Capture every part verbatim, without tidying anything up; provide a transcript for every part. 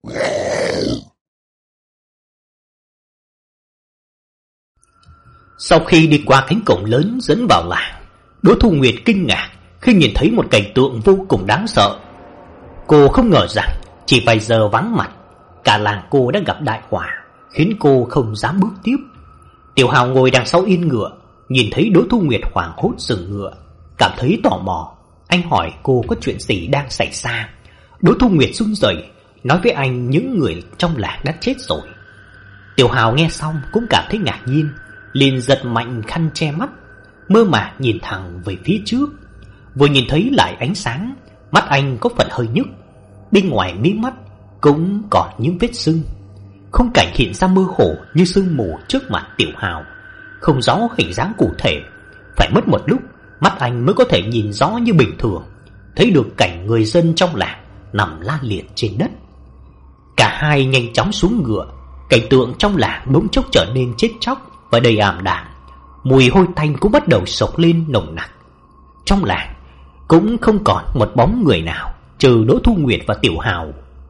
Sau khi đi qua cánh cổng lớn dẫn vào làng, Đỗ Thu Nguyệt kinh ngạc khi nhìn thấy một cảnh tượng vô cùng đáng sợ. Cô không ngờ rằng chỉ vài giờ vắng mặt, cả làng cô đã gặp đại họa, khiến cô không dám bước tiếp. Tiểu Hào ngồi đằng sau yên ngựa, nhìn thấy Đỗ Thu Nguyệt hoảng hốt dừng ngựa, cảm thấy tò mò. Anh hỏi cô có chuyện gì đang xảy ra. Đỗ Thu Nguyệt run rẩy nói với anh những người trong làng đã chết rồi. Tiểu Hào nghe xong cũng cảm thấy ngạc nhiên, liền giật mạnh khăn che mắt, mơ màng nhìn thẳng về phía trước. Vừa nhìn thấy lại ánh sáng, mắt anh có phần hơi nhức, bên ngoài mí mắt cũng còn những vết sưng. Khung cảnh hiện ra mơ hồ như sương mù trước mặt Tiểu Hào, không rõ hình dáng cụ thể. Phải mất một lúc, mắt anh mới có thể nhìn rõ như bình thường, thấy được cảnh người dân trong làng nằm la liệt trên đất. Cả hai nhanh chóng xuống ngựa. Cảnh tượng trong làng bỗng chốc trở nên chết chóc và đầy ảm đạm. Mùi hôi tanh cũng bắt đầu sộc lên nồng nặc. Trong làng cũng không còn một bóng người nào, trừ Đỗ Thu Nguyệt và Tiểu Hào.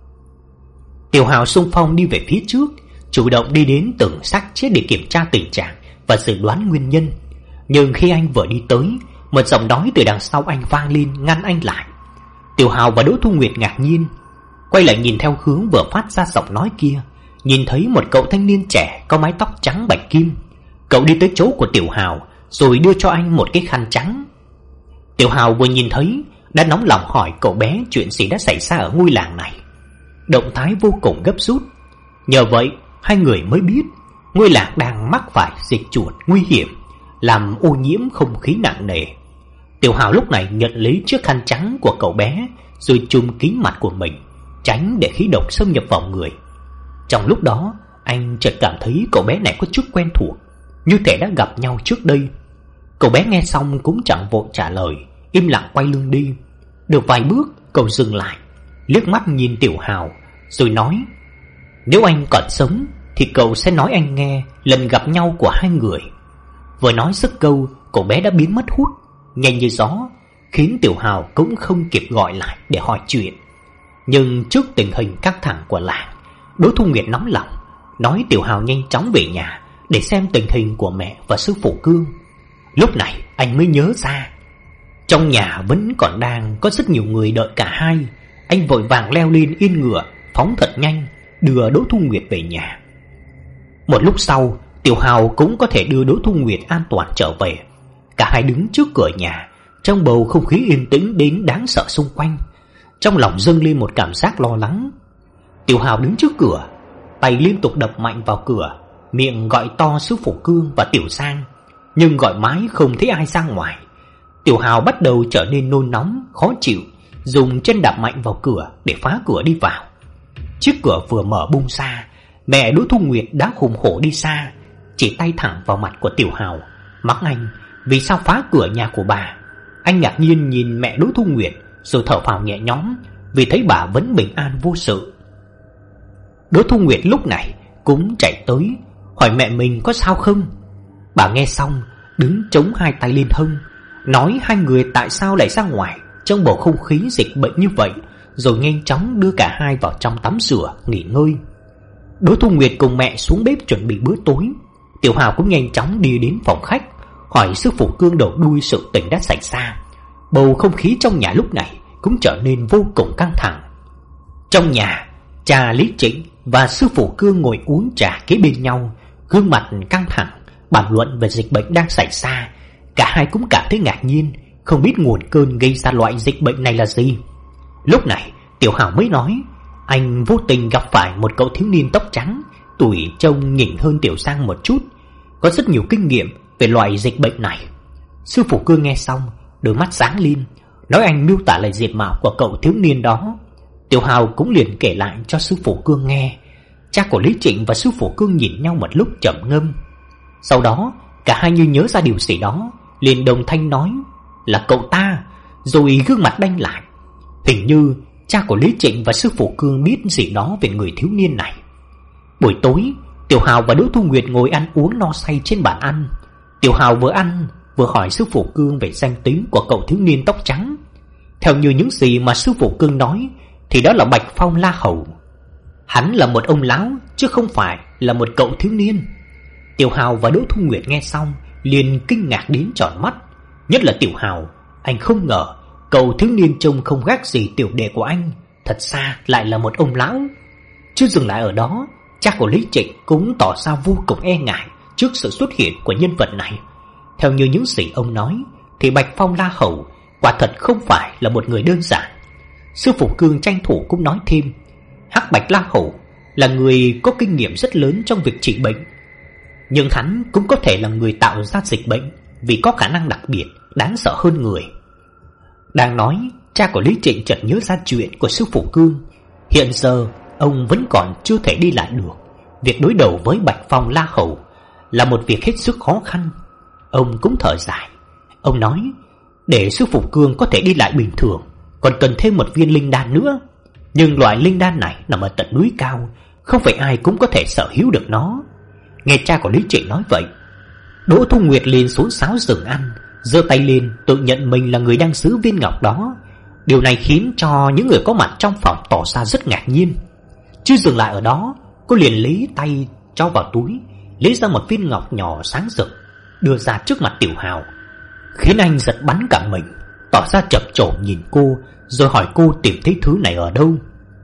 Tiểu Hào xung phong đi về phía trước, chủ động đi đến từng xác chết để kiểm tra tình trạng và dự đoán nguyên nhân. Nhưng khi anh vừa đi tới, một giọng nói từ đằng sau anh vang lên ngăn anh lại. Tiểu Hào và Đỗ Thu Nguyệt ngạc nhiên, quay lại nhìn theo hướng vừa phát ra giọng nói kia, nhìn thấy một cậu thanh niên trẻ có mái tóc trắng bạch kim. Cậu đi tới chỗ của Tiểu Hào rồi đưa cho anh một cái khăn trắng. Tiểu Hào vừa nhìn thấy đã nóng lòng hỏi cậu bé chuyện gì đã xảy ra ở ngôi làng này. Động thái vô cùng gấp rút. Nhờ vậy hai người mới biết ngôi làng đang mắc phải dịch chuột nguy hiểm, làm ô nhiễm không khí nặng nề. Tiểu Hào lúc này nhận lấy chiếc khăn trắng của cậu bé rồi trùm kín mặt của mình, tránh để khí độc xâm nhập vào người. Trong lúc đó anh chợt cảm thấy cậu bé này có chút quen thuộc, như thể đã gặp nhau trước đây. Cậu bé nghe xong cũng chẳng vội trả lời, im lặng quay lưng đi. Được vài bước cậu dừng lại, liếc mắt nhìn Tiểu Hào rồi nói: nếu anh còn sống thì cậu sẽ nói anh nghe lần gặp nhau của hai người. Vừa nói dứt câu, cậu bé đã biến mất hút nhanh như gió, khiến Tiểu Hào cũng không kịp gọi lại để hỏi chuyện. Nhưng trước tình hình căng thẳng của làng, Đỗ Thu Nguyệt nóng lòng, nói Tiểu Hào nhanh chóng về nhà để xem tình hình của mẹ và sư phụ Cương. Lúc này anh mới nhớ ra, trong nhà vẫn còn đang có rất nhiều người đợi cả hai. Anh vội vàng leo lên yên ngựa, phóng thật nhanh, đưa Đỗ Thu Nguyệt về nhà. Một lúc sau, Tiểu Hào cũng có thể đưa Đỗ Thu Nguyệt an toàn trở về. Cả hai đứng trước cửa nhà, trong bầu không khí yên tĩnh đến đáng sợ xung quanh. Trong lòng dâng lên một cảm giác lo lắng. Tiểu Hào đứng trước cửa, tay liên tục đập mạnh vào cửa, miệng gọi to sư phụ Cương và Tiểu Giang, nhưng gọi mãi không thấy ai ra ngoài. Tiểu Hào bắt đầu trở nên nôn nóng, khó chịu, dùng chân đạp mạnh vào cửa để phá cửa đi vào. Chiếc cửa vừa mở bung ra, mẹ Đỗ Thu Nguyệt đã hùng hổ đi xa, chỉ tay thẳng vào mặt của Tiểu Hào, mắng anh vì sao phá cửa nhà của bà. Anh ngạc nhiên nhìn mẹ Đỗ Thu Nguyệt rồi thở phào nhẹ nhõm, vì thấy bà vẫn bình an vô sự. Đỗ Thu Nguyệt lúc này cũng chạy tới hỏi mẹ mình có sao không. Bà nghe xong đứng chống hai tay lên hông, nói hai người tại sao lại ra ngoài trong bầu không khí dịch bệnh như vậy, rồi nhanh chóng đưa cả hai vào trong tắm rửa nghỉ ngơi. Đỗ Thu Nguyệt cùng mẹ xuống bếp chuẩn bị bữa tối. Tiểu Hào cũng nhanh chóng đi đến phòng khách, hỏi sư phụ Cương đầu đuôi sự tình đã xảy ra. Bầu không khí trong nhà lúc này cũng trở nên vô cùng căng thẳng. Trong nhà, cha Lý Trịnh và sư phụ Cương ngồi uống trà kế bên nhau, gương mặt căng thẳng, bàn luận về dịch bệnh đang xảy ra. Cả hai cũng cảm thấy ngạc nhiên, không biết nguồn cơn gây ra loại dịch bệnh này là gì. Lúc này Tiểu Hào mới nói anh vô tình gặp phải một cậu thiếu niên tóc trắng, tuổi trông nhỉnh hơn Tiểu Giang một chút, có rất nhiều kinh nghiệm về loại dịch bệnh này. Sư phụ Cương nghe xong, đôi mắt sáng lên, nói anh miêu tả lại diện mạo của cậu thiếu niên đó. Tiểu Hào cũng liền kể lại cho sư phụ Cương nghe. Cha của Lý Trịnh và sư phụ Cương nhìn nhau một lúc trầm ngâm. Sau đó cả hai như nhớ ra điều gì đó, liền đồng thanh nói là cậu ta, rồi gương mặt đanh lại. Hình như cha của Lý Trịnh và sư phụ Cương biết gì đó về người thiếu niên này. Buổi tối, Tiểu Hào và Đỗ Thu Nguyệt ngồi ăn uống no say trên bàn ăn. Tiểu Hào vừa ăn vừa hỏi sư phụ Cương về danh tính của cậu thiếu niên tóc trắng. Theo như những gì mà sư phụ Cương nói thì đó là Bạch Phong La Hầu. Hắn là một ông lão chứ không phải là một cậu thiếu niên. Tiểu Hào và Đỗ Thu Nguyệt nghe xong liền kinh ngạc đến tròn mắt. Nhất là Tiểu Hào, anh không ngờ cậu thiếu niên trông không khác gì tiểu đệ của anh, thật ra lại là một ông lão. Chưa dừng lại ở đó, cha của Lý Trịnh cũng tỏ ra vô cùng e ngại trước sự xuất hiện của nhân vật này. Theo như những gì ông nói thì Bạch Phong La Hầu quả thật không phải là một người đơn giản. Sư phụ Cương tranh thủ cũng nói thêm, Hắc Bạch La Hầu là người có kinh nghiệm rất lớn trong việc trị bệnh, nhưng hắn cũng có thể là người tạo ra dịch bệnh vì có khả năng đặc biệt đáng sợ hơn người. Đang nói, cha của Lý Trịnh chợt nhớ ra chuyện của sư phụ Cương. Hiện giờ ông vẫn còn chưa thể đi lại được. Việc đối đầu với Bạch Phong La Hầu là một việc hết sức khó khăn. Ông cũng thở dài. Ông nói, để sư phụ Cương có thể đi lại bình thường còn cần thêm một viên linh đan nữa. Nhưng loại linh đan này nằm ở tận núi cao, không phải ai cũng có thể sở hữu được nó. Nghe cha của Lý Trịnh nói vậy, Đỗ Thu Nguyệt liền xuống sáo rừng ăn, giơ tay lên tự nhận mình là người đang giữ viên ngọc đó. Điều này khiến cho những người có mặt trong phòng tỏ ra rất ngạc nhiên. Chưa dừng lại ở đó, cô liền lấy tay cho vào túi, lấy ra một viên ngọc nhỏ sáng rực, đưa ra trước mặt Tiểu Hào, khiến anh giật bắn cả mình, tỏ ra chập chổn nhìn cô, rồi hỏi cô tìm thấy thứ này ở đâu.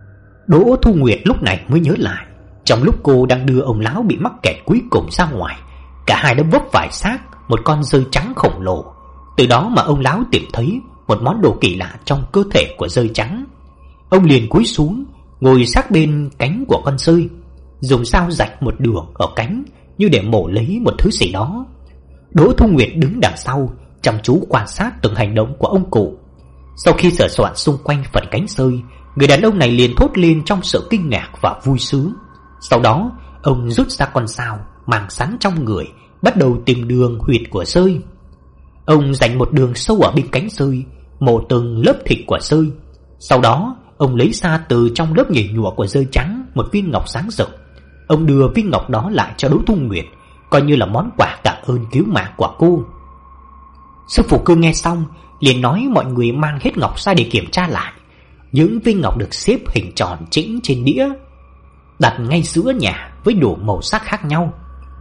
Đỗ Thu Nguyệt lúc này mới nhớ lại, trong lúc cô đang đưa ông lão bị mắc kẹt cuối cùng ra ngoài, cả hai đã vấp phải xác một con dơi trắng khổng lồ. Từ đó mà ông lão tìm thấy một món đồ kỳ lạ trong cơ thể của dơi trắng. Ông liền cúi xuống, ngồi sát bên cánh của con dơi, dùng dao rạch một đường ở cánh như để mổ lấy một thứ gì đó. Đỗ Thu Nguyệt đứng đằng sau, chăm chú quan sát từng hành động của ông cụ. Sau khi sờ soạn xung quanh phần cánh dơi, người đàn ông này liền thốt lên trong sự kinh ngạc và vui sướng. Sau đó, ông rút ra con dao mang sẵn trong người, bắt đầu tìm đường huyệt của dơi. Ông dành một đường sâu ở bên cánh dơi, mổ từng lớp thịt của dơi. Sau đó, ông lấy ra từ trong lớp nhầy nhụa của dơi trắng một viên ngọc sáng rực. Ông đưa viên ngọc đó lại cho Đỗ Thu Nguyệt, coi như là món quà cảm ơn cứu mạng của cô. Sư phụ Cương nghe xong liền nói mọi người mang hết ngọc ra để kiểm tra lại. Những viên ngọc được xếp hình tròn chỉnh trên đĩa, đặt ngay giữa nhà với đủ màu sắc khác nhau.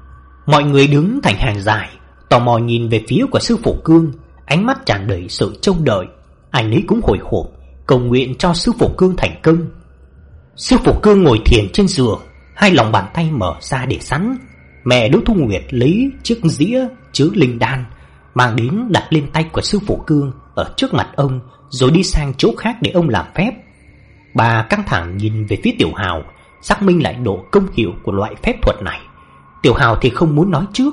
Mọi người đứng thành hàng dài, tò mò nhìn về phía của sư phụ Cương, ánh mắt tràn đầy sự trông đợi. Anh ấy cũng hồi hộp cầu nguyện cho sư phụ Cương thành công. Sư phụ Cương ngồi thiền trên giường, hai lòng bàn tay mở ra để sẵn. Mẹ Đỗ Thu Nguyệt lấy chiếc dĩa chứa linh đan mang đến đặt lên tay của sư phụ Cương ở trước mặt ông, rồi đi sang chỗ khác để ông làm phép. Bà căng thẳng nhìn về phía Tiểu Hào, xác minh lại độ công hiệu của loại phép thuật này. Tiểu Hào thì không muốn nói trước,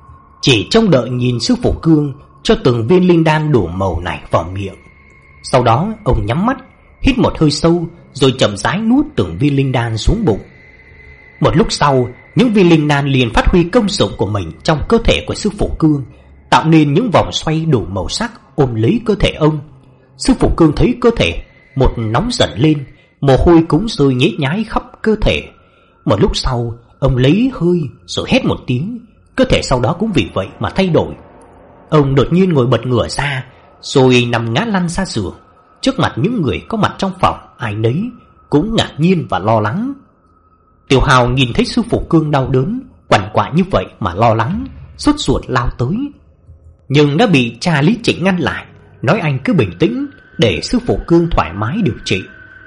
chỉ trông đợi nhìn sư phụ Cương cho từng viên linh đan đủ màu này vào miệng. Sau đó ông nhắm mắt, hít một hơi sâu, rồi chậm rãi nuốt từng viên linh đan xuống bụng. Một lúc sau, những viên linh đan liền phát huy công dụng của mình trong cơ thể của sư phụ Cương, tạo nên những vòng xoay đủ màu sắc ôm lấy cơ thể ông. Sư phụ Cương thấy cơ thể một nóng dần lên, mồ hôi cũng rơi nhễ nhái khắp cơ thể. Một lúc sau, ông lấy hơi rồi hét một tiếng, cơ thể sau đó cũng vì vậy mà thay đổi. Ông đột nhiên ngồi bật ngửa ra, rồi nằm ngã lăn ra giường. Trước mặt những người có mặt trong phòng, ai nấy cũng ngạc nhiên và lo lắng. Tiểu Hào nhìn thấy sư phụ Cương đau đớn, quằn quại như vậy mà lo lắng, sốt ruột lao tới, nhưng đã bị cha Lý Trịnh ngăn lại, nói anh cứ bình tĩnh để sư phụ Cương thoải mái điều trị.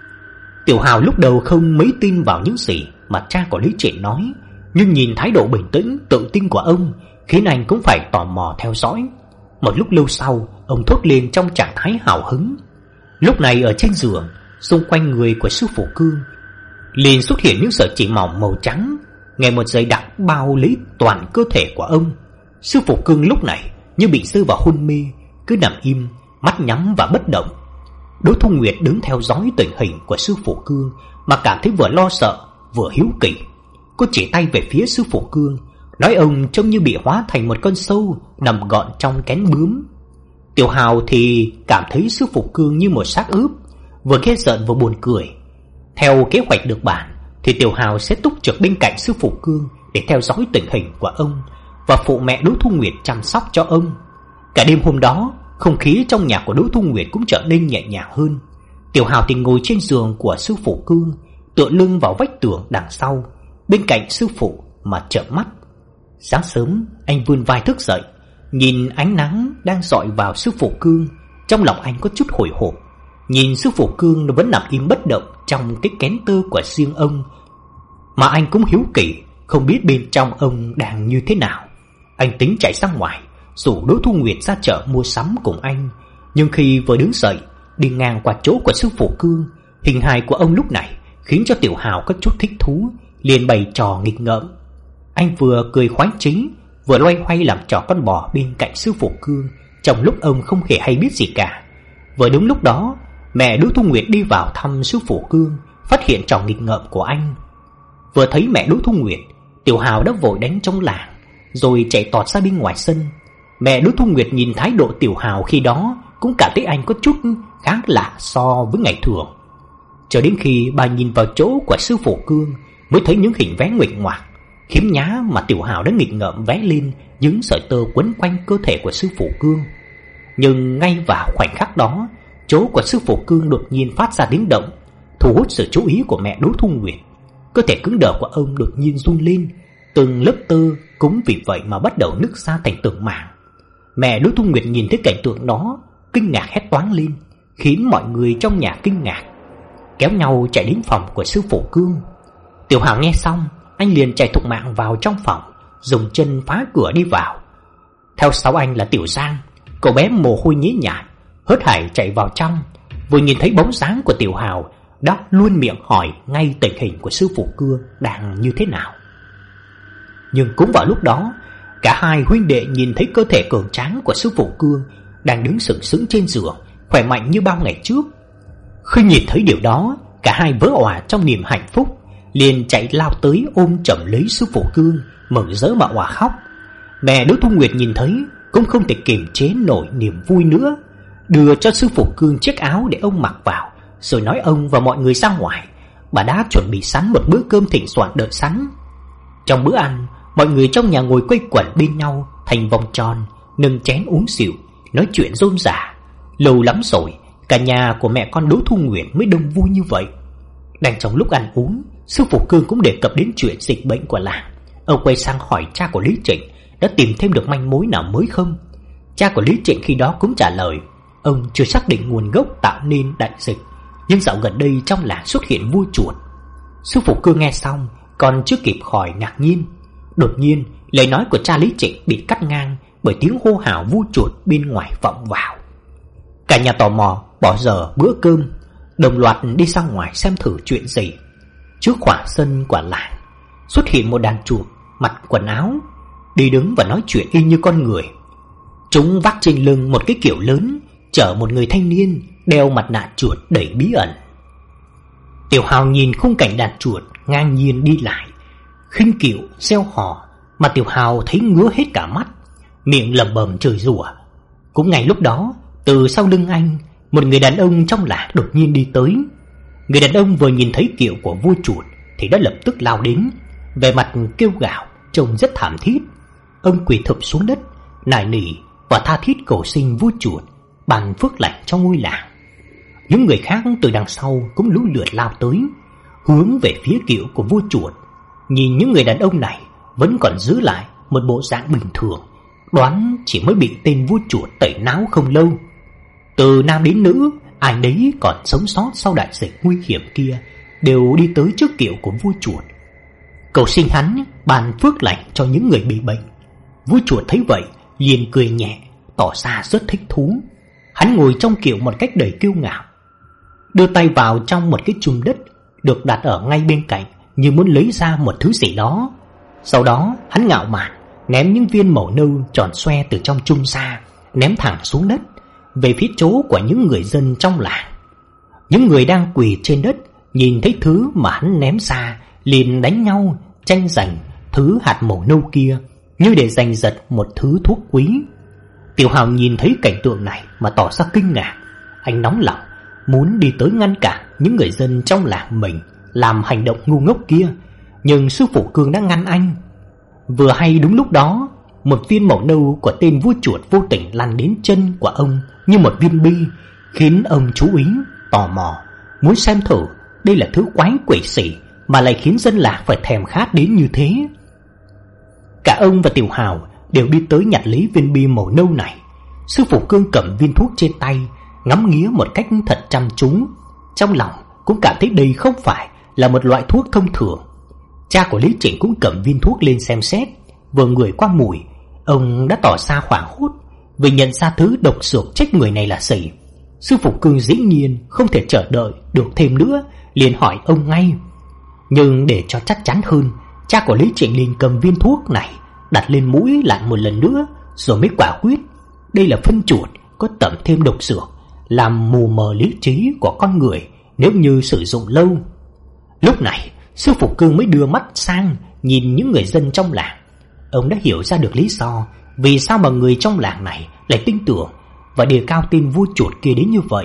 Tiểu Hào lúc đầu không mấy tin vào những gì mà cha của Lý Trịnh nói, nhưng nhìn thái độ bình tĩnh, tự tin của ông khiến anh cũng phải tò mò theo dõi. Một lúc lâu sau, ông thốt lên trong trạng thái hào hứng. Lúc này ở trên giường, xung quanh người của sư phụ Cương liền xuất hiện những sợi chỉ mỏng màu trắng, ngày một dày đặc bao lấy toàn cơ thể của ông. Sư phụ Cương lúc này như bị rơi vào hôn mê, cứ nằm im, mắt nhắm và bất động. Đỗ Thu Nguyệt đứng theo dõi tình hình của sư phụ Cương mà cảm thấy vừa lo sợ vừa hiếu kỳ. Cô chỉ tay về phía sư phụ Cương, nói ông trông như bị hóa thành một con sâu nằm gọn trong kén bướm. Tiểu Hào thì cảm thấy sư phụ Cương như một xác ướp, vừa ghê giận vừa buồn cười. Theo kế hoạch được bàn thì Tiểu Hào sẽ túc trực bên cạnh sư phụ Cương để theo dõi tình hình của ông và phụ mẹ Đỗ Thu Nguyệt chăm sóc cho ông. Cả đêm hôm đó, không khí trong nhà của Đỗ Thu Nguyệt cũng trở nên nhẹ nhàng hơn. Tiểu Hào thì ngồi trên giường của sư phụ Cương, tựa lưng vào vách tường đằng sau, bên cạnh sư phụ mà trợn mắt. Sáng sớm, anh vươn vai thức dậy, nhìn ánh nắng đang rọi vào sư phụ Cương, trong lòng anh có chút hồi hộp. Nhìn sư phụ Cương nó vẫn nằm im bất động trong cái kén tơ của riêng ông, mà anh cũng hiếu kỳ không biết bên trong ông đang như thế nào. Anh tính chạy ra ngoài rủ Đỗ Thu Nguyệt ra chợ mua sắm cùng anh, nhưng khi vừa đứng dậy đi ngang qua chỗ của sư phụ Cương, hình hài của ông lúc này khiến cho Tiểu Hào có chút thích thú, liền bày trò nghịch ngợm. Anh vừa cười khoái chí, vừa loay hoay làm trò con bò bên cạnh sư phụ Cương, trong lúc ông không hề hay biết gì cả. Vừa đúng lúc đó, mẹ Đỗ Thu Nguyệt đi vào thăm sư phụ Cương, phát hiện trò nghịch ngợm của anh. Vừa thấy mẹ Đỗ Thu Nguyệt, Tiểu Hào đã vội đánh trong làng, rồi chạy tọt ra bên ngoài sân. Mẹ Đỗ Thu Nguyệt nhìn thái độ Tiểu Hào khi đó cũng cảm thấy anh có chút khác lạ so với ngày thường. Cho đến khi bà nhìn vào chỗ của sư phụ Cương mới thấy những hình vẽ nguệch ngoạc, khiếm nhá mà Tiểu Hào đã nghịch ngợm vẽ lên những sợi tơ quấn quanh cơ thể của sư phụ Cương. Nhưng ngay vào khoảnh khắc đó, chỗ của sư phụ Cương đột nhiên phát ra tiếng động, thu hút sự chú ý của mẹ Đỗ Thu Nguyệt. Cơ thể cứng đờ của ông đột nhiên run lên, từng lớp tơ cũng vì vậy mà bắt đầu nứt ra thành từng mảng. Mẹ Đỗ Thu Nguyệt nhìn thấy cảnh tượng đó, kinh ngạc hét toáng lên, khiến mọi người trong nhà kinh ngạc, kéo nhau chạy đến phòng của sư phụ Cương. Tiểu Hào nghe xong, anh liền chạy thục mạng vào trong phòng, dùng chân phá cửa đi vào. Theo sau anh là Tiểu Giang, cậu bé mồ hôi nhễ nhại, hớt hải chạy vào trong, vừa nhìn thấy bóng dáng của Tiểu Hào đã luôn miệng hỏi ngay tình hình của sư phụ Cương đang như thế nào. Nhưng cũng vào lúc đó, cả hai huynh đệ nhìn thấy cơ thể cường tráng của sư phụ Cương đang đứng sừng sững trên giường, khỏe mạnh như bao ngày trước. Khi nhìn thấy điều đó, cả hai vỡ òa trong niềm hạnh phúc, liền chạy lao tới ôm chầm lấy sư phụ Cương, mừng rỡ mà òa khóc. Mẹ Đỗ Thu Nguyệt nhìn thấy cũng không thể kiềm chế nổi niềm vui nữa, đưa cho sư phụ Cương chiếc áo để ông mặc vào, rồi nói ông và mọi người ra ngoài. Bà đã chuẩn bị sẵn một bữa cơm thịnh soạn đợi sẵn. Trong bữa ăn, mọi người trong nhà ngồi quây quần bên nhau thành vòng tròn, nâng chén uống rượu, nói chuyện rôm rả. Lâu lắm rồi, cả nhà của mẹ con Đỗ Thu Nguyệt mới đông vui như vậy. Đang trong lúc ăn uống, sư phụ Cương cũng đề cập đến chuyện dịch bệnh của làng. Ông quay sang hỏi cha của Lý Trịnh đã tìm thêm được manh mối nào mới không. Cha của Lý Trịnh khi đó cũng trả lời ông chưa xác định nguồn gốc tạo nên đại dịch, nhưng dạo gần đây trong làng xuất hiện vua chuột. Sư phụ Cương nghe xong còn chưa kịp khỏi ngạc nhiên, đột nhiên lời nói của cha Lý Trịnh bị cắt ngang bởi tiếng hô hào vua chuột bên ngoài vọng vào. Cả nhà tò mò bỏ dở bữa cơm, đồng loạt đi ra ngoài xem thử chuyện gì. Trước khoảng sân của làng xuất hiện một đàn chuột mặc quần áo, đi đứng và nói chuyện y như con người. Chúng vác trên lưng một cái kiệu lớn, chở một người thanh niên đeo mặt nạ chuột đầy bí ẩn. Tiểu Hào nhìn khung cảnh đàn chuột ngang nhiên đi lại, khinh kiệu reo hò, mà Tiểu Hào thấy ngứa hết cả mắt, miệng lẩm bẩm chửi rủa. Cũng ngay lúc đó, từ sau lưng anh, một người đàn ông trong làng đột nhiên đi tới. Người đàn ông vừa nhìn thấy kiệu của vua chuột thì đã lập tức lao đến, vẻ mặt kêu gào, trông rất thảm thiết. Ông quỳ thụp xuống đất, nài nỉ và tha thiết cầu xin vua chuột ban phước lành cho ngôi làng. Những người khác từ đằng sau cũng lũ lượt lao tới, hướng về phía kiệu của vua chuột. Nhìn những người đàn ông này vẫn còn giữ lại một bộ dạng bình thường, đoán chỉ mới bị tên vua chuột tẩy não không lâu. Từ nam đến nữ, ai đấy còn sống sót sau đại dịch nguy hiểm kia đều đi tới trước kiệu của vua chuột, cầu xin hắn ban phước lành cho những người bị bệnh. Vua chuột thấy vậy liền cười nhẹ, tỏ ra rất thích thú. Hắn ngồi trong kiệu một cách đầy kiêu ngạo, đưa tay vào trong một cái chum đất được đặt ở ngay bên cạnh, như muốn lấy ra một thứ gì đó. Sau đó hắn ngạo mạn ném những viên màu nâu tròn xoe từ trong chum ra, ném thẳng xuống đất về phía chỗ của những người dân trong làng. Những người đang quỳ trên đất nhìn thấy thứ mà hắn ném ra liền đánh nhau tranh giành thứ hạt màu nâu kia, như để giành giật một thứ thuốc quý. Tiểu Hào nhìn thấy cảnh tượng này mà tỏ ra kinh ngạc. Anh nóng lòng muốn đi tới ngăn cản những người dân trong làng mình làm hành động ngu ngốc kia, nhưng sư phụ Cương đã ngăn anh. Vừa hay đúng lúc đó, một viên màu nâu của tên vua chuột vô tình lăn đến chân của ông như một viên bi, khiến ông chú ý, tò mò, muốn xem thử đây là thứ quái quỷ xỉ mà lại khiến dân làng phải thèm khát đến như thế. Cả ông và Tiểu Hào đều đi tới nhặt lấy viên bi màu nâu này. Sư phụ Cương cầm viên thuốc trên tay, ngắm nghía một cách thật chăm chú. Trong lòng cũng cảm thấy đây không phải là một loại thuốc thông thường. Cha của Lý Trịnh cũng cầm viên thuốc lên xem xét. Vừa ngửi qua mùi, ông đã tỏ ra hoảng hốt vì nhận ra thứ độc dược chết người này là gì. Sư phụ Cương dĩ nhiên không thể chờ đợi được thêm nữa, liền hỏi ông ngay. Nhưng để cho chắc chắn hơn, cha của Lý Trịnh liền cầm viên thuốc này đặt lên mũi lại một lần nữa, rồi mới quả quyết đây là phân chuột có tẩm thêm độc dược, làm mù mờ lý trí của con người nếu như sử dụng lâu. Lúc này sư phụ Cương mới đưa mắt sang nhìn những người dân trong làng. Ông đã hiểu ra được lý do vì sao mà người trong làng này lại tin tưởng và đề cao tên vua chuột kia đến như vậy.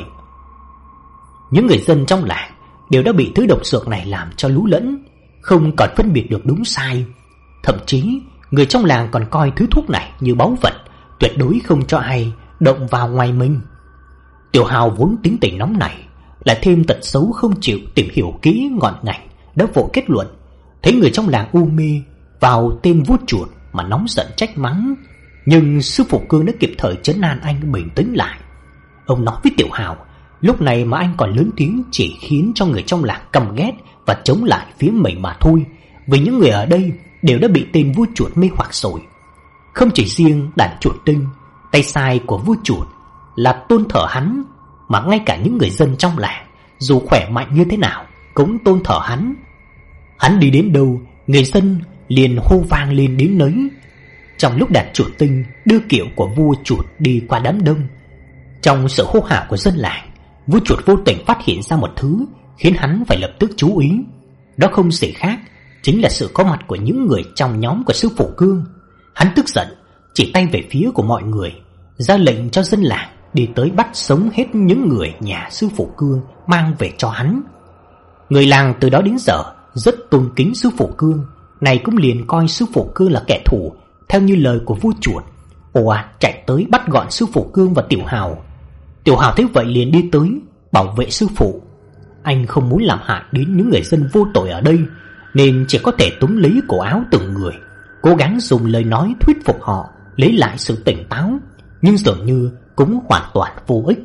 Những người dân trong làng đều đã bị thứ độc dược này làm cho lú lẫn, không còn phân biệt được đúng sai. Thậm chí người trong làng còn coi thứ thuốc này như báu vật, tuyệt đối không cho ai động vào ngoài mình. Tiểu Hào vốn tính tình nóng này, lại thêm tật xấu không chịu tìm hiểu kỹ ngọn ngành, đã vội kết luận. Thấy người trong làng u mê vào tên vua chuột mà nóng giận trách mắng. Nhưng sư phụ Cương đã kịp thời trấn an anh bình tĩnh lại. Ông nói với Tiểu Hào, lúc này mà anh còn lớn tiếng chỉ khiến cho người trong làng căm ghét và chống lại phía mình mà thôi. Vì những người ở đây đều đã bị tên vua chuột mê hoặc rồi. Không chỉ riêng đàn chuột tinh, tay sai của vua chuột là tôn thờ hắn, mà ngay cả những người dân trong làng dù khỏe mạnh như thế nào cũng tôn thờ hắn. Hắn đi đến đâu, người dân liền hô vang lên đến nấy. Trong lúc đàn chuột tinh đưa kiệu của vua chuột đi qua đám đông, trong sự hô hào của dân làng, vua chuột vô tình phát hiện ra một thứ khiến hắn phải lập tức chú ý. Đó không gì khác, chính là sự có mặt của những người trong nhóm của sư phụ Cương. Hắn tức giận, chỉ tay về phía của mọi người, ra lệnh cho dân làng đi tới bắt sống hết những người nhà sư phụ Cương mang về cho hắn. Người làng từ đó đến giờ rất tôn kính sư phụ Cương, này cũng liền coi sư phụ Cương là kẻ thù, theo như lời của vua chuột. Ồ à, chạy tới bắt gọn sư phụ Cương và Tiểu Hào. Tiểu Hào thấy vậy liền đi tới bảo vệ sư phụ. Anh không muốn làm hại đến những người dân vô tội ở đây, nên chỉ có thể túm lấy cổ áo từng người, cố gắng dùng lời nói thuyết phục họ lấy lại sự tỉnh táo, nhưng dường như cũng hoàn toàn vô ích.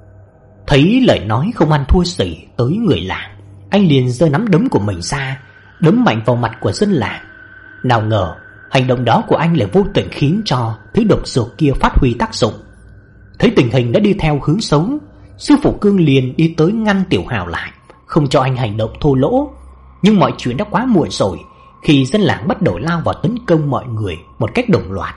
Thấy lời nói không ăn thua gì tới người làng, anh liền giơ nắm đấm của mình ra, đấm mạnh vào mặt của dân làng. Nào ngờ hành động đó của anh lại vô tình khiến cho thứ độc dược kia phát huy tác dụng. Thấy tình hình đã đi theo hướng xấu, sư phụ Cương liền đi tới ngăn Tiểu Hào lại, không cho anh hành động thô lỗ. Nhưng mọi chuyện đã quá muộn rồi, khi dân làng bắt đầu lao vào tấn công mọi người một cách đồng loạt.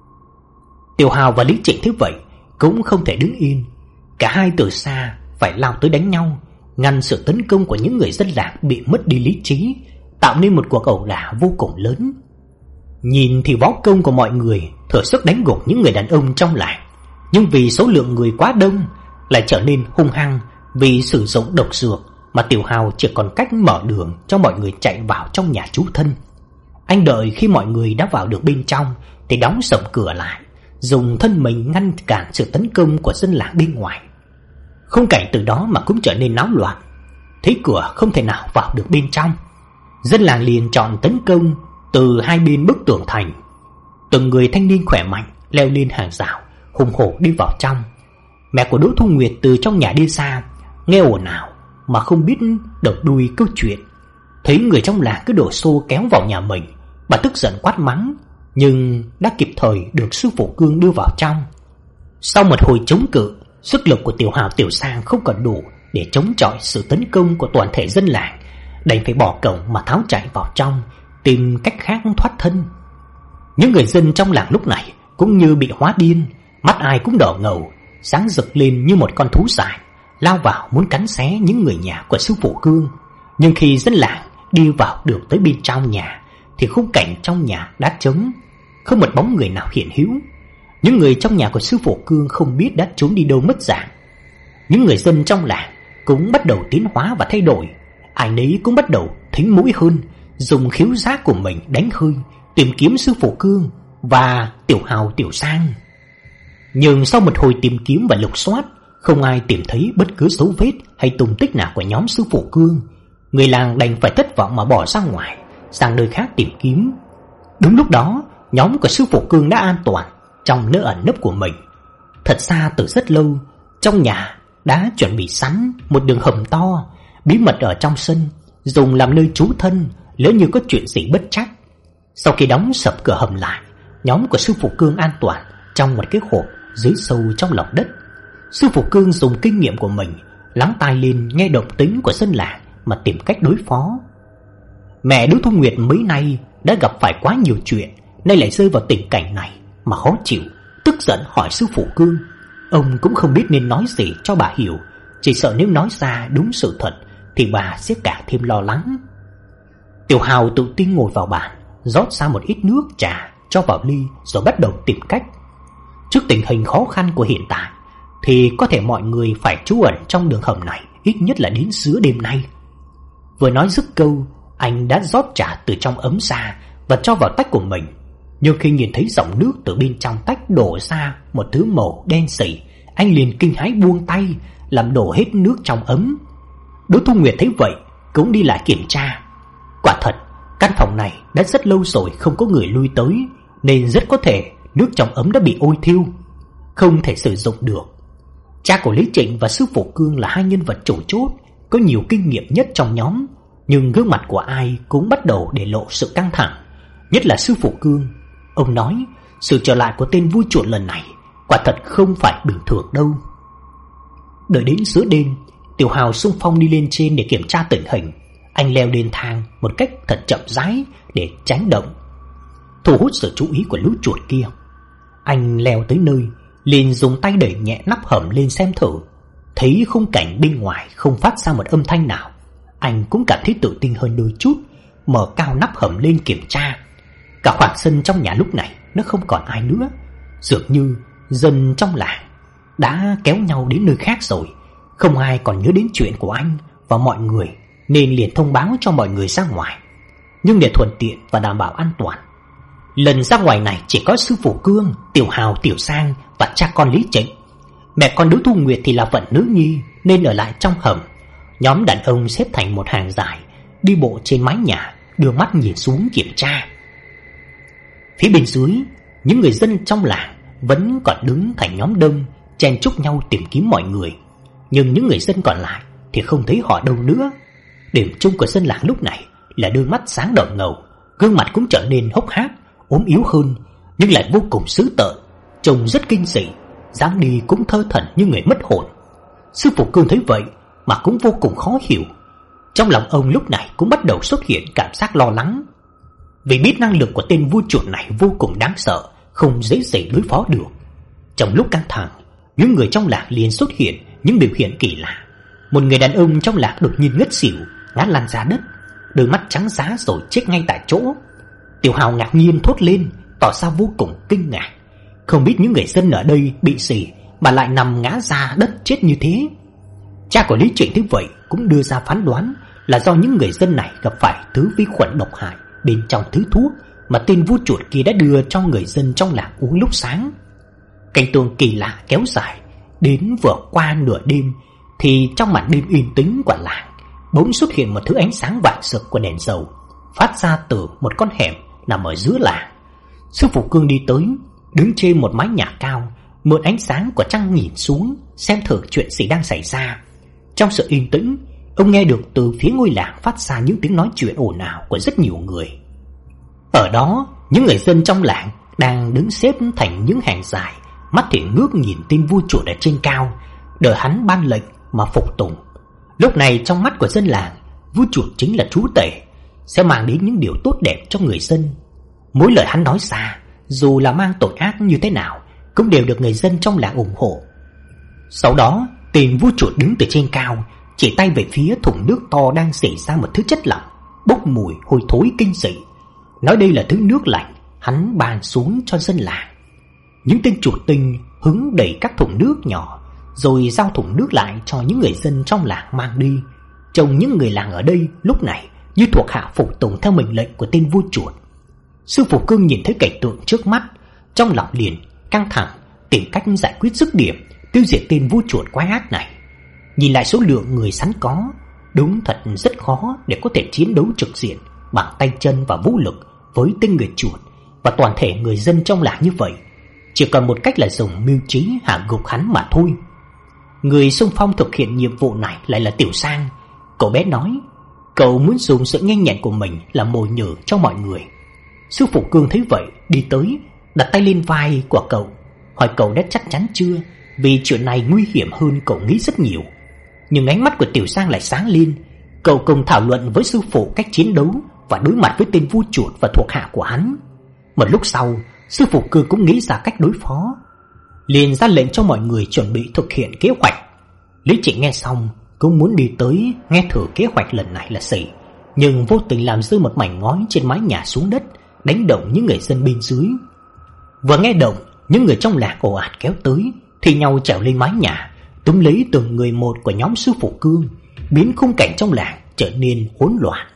Tiểu Hào và Lý Trịnh thấy vậy cũng không thể đứng yên, cả hai từ xa phải lao tới đánh nhau, ngăn sự tấn công của những người dân làng bị mất đi lý trí, tạo nên một cuộc ẩu đả vô cùng lớn. Nhìn thì võ công của mọi người thở sức đánh gục những người đàn ông trong làng, nhưng vì số lượng người quá đông lại trở nên hung hăng vì sử dụng độc dược, mà Tiểu Hào chỉ còn cách mở đường cho mọi người chạy vào trong nhà chú thân. Anh đợi khi mọi người đã vào được bên trong thì đóng sầm cửa lại, dùng thân mình ngăn cản sự tấn công của dân làng bên ngoài. Khung cảnh từ đó mà cũng trở nên náo loạn. Thấy cửa không thể nào vào được bên trong, dân làng liền chọn tấn công từ hai bên bức tường thành. Từng người thanh niên khỏe mạnh leo lên hàng rào, hùng hổ đi vào trong. Mẹ của Đỗ Thu Nguyệt từ trong nhà đi ra, nghe ồn ào mà không biết đầu đuôi câu chuyện. Thấy người trong làng cứ đổ xô kéo vào nhà mình, bà tức giận quát mắng, nhưng đã kịp thời được sư phụ Cương đưa vào trong. Sau một hồi chống cự, sức lực của Tiểu Hào Tiểu Sang không còn đủ để chống chọi sự tấn công của toàn thể dân làng, đành phải bỏ cổng mà tháo chạy vào trong, tìm cách khác thoát thân. Những người dân trong làng lúc này cũng như bị hóa điên, mắt ai cũng đỏ ngầu, sáng rực lên như một con thú dại, lao vào muốn cắn xé những người nhà của sư phụ Cương. Nhưng khi dân làng đi vào được tới bên trong nhà thì khung cảnh trong nhà đã trống, không một bóng người nào hiện hữu. Những người trong nhà của sư phụ Cương không biết đã trốn đi đâu mất dạng. Những người dân trong làng cũng bắt đầu tiến hóa và thay đổi, ai nấy cũng bắt đầu thính mũi hơn, dùng khiếu giác của mình đánh hơi tìm kiếm sư phụ Cương và Tiểu Hào Tiểu Sang. Nhưng sau một hồi tìm kiếm và lục soát, không ai tìm thấy bất cứ dấu vết hay tung tích nào của nhóm sư phụ Cương, Người làng đành phải thất vọng mà bỏ ra ngoài, sang nơi khác tìm kiếm. Đúng lúc đó, nhóm của sư phụ Cương đã an toàn trong nơi ẩn nấp của mình. Thật ra từ rất lâu, trong nhà đã chuẩn bị sẵn một đường hầm to, bí mật ở trong sân, dùng làm nơi trú thân nếu như có chuyện gì bất trắc. Sau khi đóng sập cửa hầm lại, nhóm của sư phụ Cương an toàn trong một cái hộp dưới sâu trong lòng đất. Sư phụ Cương dùng kinh nghiệm của mình lắng tai lên nghe động tĩnh của dân làng mà tìm cách đối phó. Mẹ Đỗ Thu Nguyệt mấy nay đã gặp phải quá nhiều chuyện, nay lại rơi vào tình cảnh này mà khó chịu, tức giận hỏi sư phụ Cương. Ông cũng không biết nên nói gì cho bà hiểu, chỉ sợ nếu nói ra đúng sự thật thì bà sẽ càng thêm lo lắng. Tiểu Hào tự tin ngồi vào bàn, rót ra một ít nước trà cho vào ly rồi bắt đầu tìm cách. Trước tình hình khó khăn của hiện tại thì có thể mọi người phải trú ẩn trong đường hầm này ít nhất là đến giữa đêm nay. Vừa nói dứt câu, anh đã rót trà từ trong ấm ra và cho vào tách của mình. Nhưng khi nhìn thấy dòng nước từ bên trong tách đổ ra một thứ màu đen sỉ, anh liền kinh hãi buông tay, làm đổ hết nước trong ấm. Đỗ Thu Nguyệt thấy vậy cũng đi lại kiểm tra. Quả thật, căn phòng này đã rất lâu rồi không có người lui tới, nên rất có thể nước trong ấm đã bị ôi thiêu, không thể sử dụng được. Cha của Lý Trịnh và sư phụ Cương là hai nhân vật chủ chốt, có nhiều kinh nghiệm nhất trong nhóm, nhưng gương mặt của ai cũng bắt đầu để lộ sự căng thẳng, nhất là sư phụ Cương. Ông nói sự trở lại của tên vui chuột lần này quả thật không phải bình thường đâu. Đợi đến giữa đêm, Tiểu Hào xung phong đi lên trên để kiểm tra tình hình. Anh leo lên thang một cách thật chậm rãi để tránh động, thu hút sự chú ý của lũ chuột kia. Anh leo tới nơi, liền dùng tay đẩy nhẹ nắp hầm lên xem thử. Thấy khung cảnh bên ngoài không phát ra một âm thanh nào, anh cũng cảm thấy tự tin hơn đôi chút, mở cao nắp hầm lên kiểm tra. Cả khoảng sân trong nhà lúc này nó không còn ai nữa, dường như dân trong làng đã kéo nhau đến nơi khác rồi. Không ai còn nhớ đến chuyện của anh và mọi người, nên liền thông báo cho mọi người ra ngoài. Nhưng để thuận tiện và đảm bảo an toàn, lần ra ngoài này chỉ có sư phụ Cương, Tiểu Hào, Tiểu Sang và cha con Lý Trịnh. Mẹ con Đỗ Thu Nguyệt thì là phận nữ nhi nên ở lại trong hầm. Nhóm đàn ông xếp thành một hàng dài, đi bộ trên mái nhà, đưa mắt nhìn xuống kiểm tra. Phía bên dưới, những người dân trong làng vẫn còn đứng thành nhóm đông, chen chúc nhau tìm kiếm mọi người. Nhưng những người dân còn lại thì không thấy họ đâu nữa. Điểm chung của dân làng lúc này là đôi mắt sáng đỏ ngầu, gương mặt cũng trở nên hốc hác, ốm yếu hơn, nhưng lại vô cùng dữ tợn, trông rất kinh dị, dáng đi cũng thơ thẩn như người mất hồn. Sư phụ Cương thấy vậy mà cũng vô cùng khó hiểu. Trong lòng ông lúc này cũng bắt đầu xuất hiện cảm giác lo lắng, vì biết năng lực của tên vua chuột này vô cùng đáng sợ, không dễ dàng đối phó được. Trong lúc căng thẳng, những người trong làng liền xuất hiện những biểu hiện kỳ lạ. Một người đàn ông trong làng đột nhiên ngất xỉu, ngã lăn ra đất, đôi mắt trắng giá rồi chết ngay tại chỗ. Tiểu Hào ngạc nhiên thốt lên, tỏ ra vô cùng kinh ngạc, không biết những người dân ở đây bị gì mà lại nằm ngã ra đất chết như thế. Cha của Lý Trịnh thấy vậy cũng đưa ra phán đoán là do những người dân này gặp phải thứ vi khuẩn độc hại bên trong thứ thuốc mà tên vua chuột kia đã đưa cho người dân trong làng uống lúc sáng. Cảnh tượng kỳ lạ kéo dài đến vừa qua nửa đêm thì trong màn đêm yên tĩnh của làng bỗng xuất hiện một thứ ánh sáng vàng rực của đèn dầu phát ra từ một con hẻm nằm ở giữa làng. Sư phụ Cương đi tới, đứng trên một mái nhà cao, mượn ánh sáng của trăng nhìn xuống xem thử chuyện gì đang xảy ra. Trong sự yên tĩnh, ông nghe được từ phía ngôi làng phát ra những tiếng nói chuyện ồn ào của rất nhiều người. Ở đó, những người dân trong làng đang đứng xếp thành những hàng dài, mắt thì ngước nhìn tên vua chuột ở trên cao, đợi hắn ban lệnh mà phục tùng. Lúc này trong mắt của dân làng, vua chuột chính là chúa tể, sẽ mang đến những điều tốt đẹp cho người dân. Mỗi lời hắn nói ra, dù là mang tội ác như thế nào, cũng đều được người dân trong làng ủng hộ. Sau đó, tên vua chuột đứng từ trên cao, chỉ tay về phía thùng nước to đang xảy ra một thứ chất lỏng, bốc mùi hôi thối kinh dị, nói đây là thứ nước lạnh hắn ban xuống cho dân làng. Những tên chuột tinh hứng đẩy các thùng nước nhỏ, rồi giao thùng nước lại cho những người dân trong làng mang đi. Trông những người làng ở đây lúc này như thuộc hạ phục tùng theo mệnh lệnh của tên vua chuột. Sư phụ Cương nhìn thấy cảnh tượng trước mắt, trong lòng liền căng thẳng, tìm cách giải quyết dứt điểm, tiêu diệt tên vua chuột quái ác này. Nhìn lại số lượng người sẵn có, Đúng thật rất khó để có thể chiến đấu trực diện bằng tay chân và vũ lực với tên người chuột và toàn thể người dân trong làng như vậy. Chỉ còn một cách là dùng mưu trí hạ gục hắn mà thôi. Người xung phong thực hiện nhiệm vụ này lại là Tiểu Sang. Cậu bé nói cậu muốn dùng sự nhanh nhẹn của mình làm mồi nhử cho mọi người. Sư phụ Cương thấy vậy đi tới, đặt tay lên vai của cậu, hỏi cậu đã chắc chắn chưa, vì chuyện này nguy hiểm hơn cậu nghĩ rất nhiều. Nhưng ánh mắt của Tiểu Sang lại sáng lên. Cậu cùng thảo luận với sư phụ cách chiến đấu và đối mặt với tên vua chuột và thuộc hạ của hắn. Một lúc sau, sư phụ Cương cũng nghĩ ra cách đối phó, liền ra lệnh cho mọi người chuẩn bị thực hiện kế hoạch. Lý Trịnh nghe xong cũng muốn đi tới nghe thử kế hoạch lần này là gì, nhưng vô tình làm rơi một mảnh ngói trên mái nhà xuống đất, đánh động những người dân bên dưới. Vừa nghe động, những người trong làng ồ ạt kéo tới, thì nhau trèo lên mái nhà, túm lấy từng người một của nhóm sư phụ Cương, biến khung cảnh trong làng trở nên hỗn loạn.